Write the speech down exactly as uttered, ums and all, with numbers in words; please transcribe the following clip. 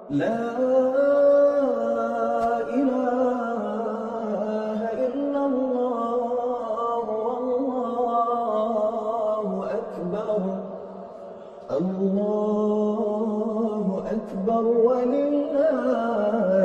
لا إله إلا الله والله أكبر. الله أكبر ولله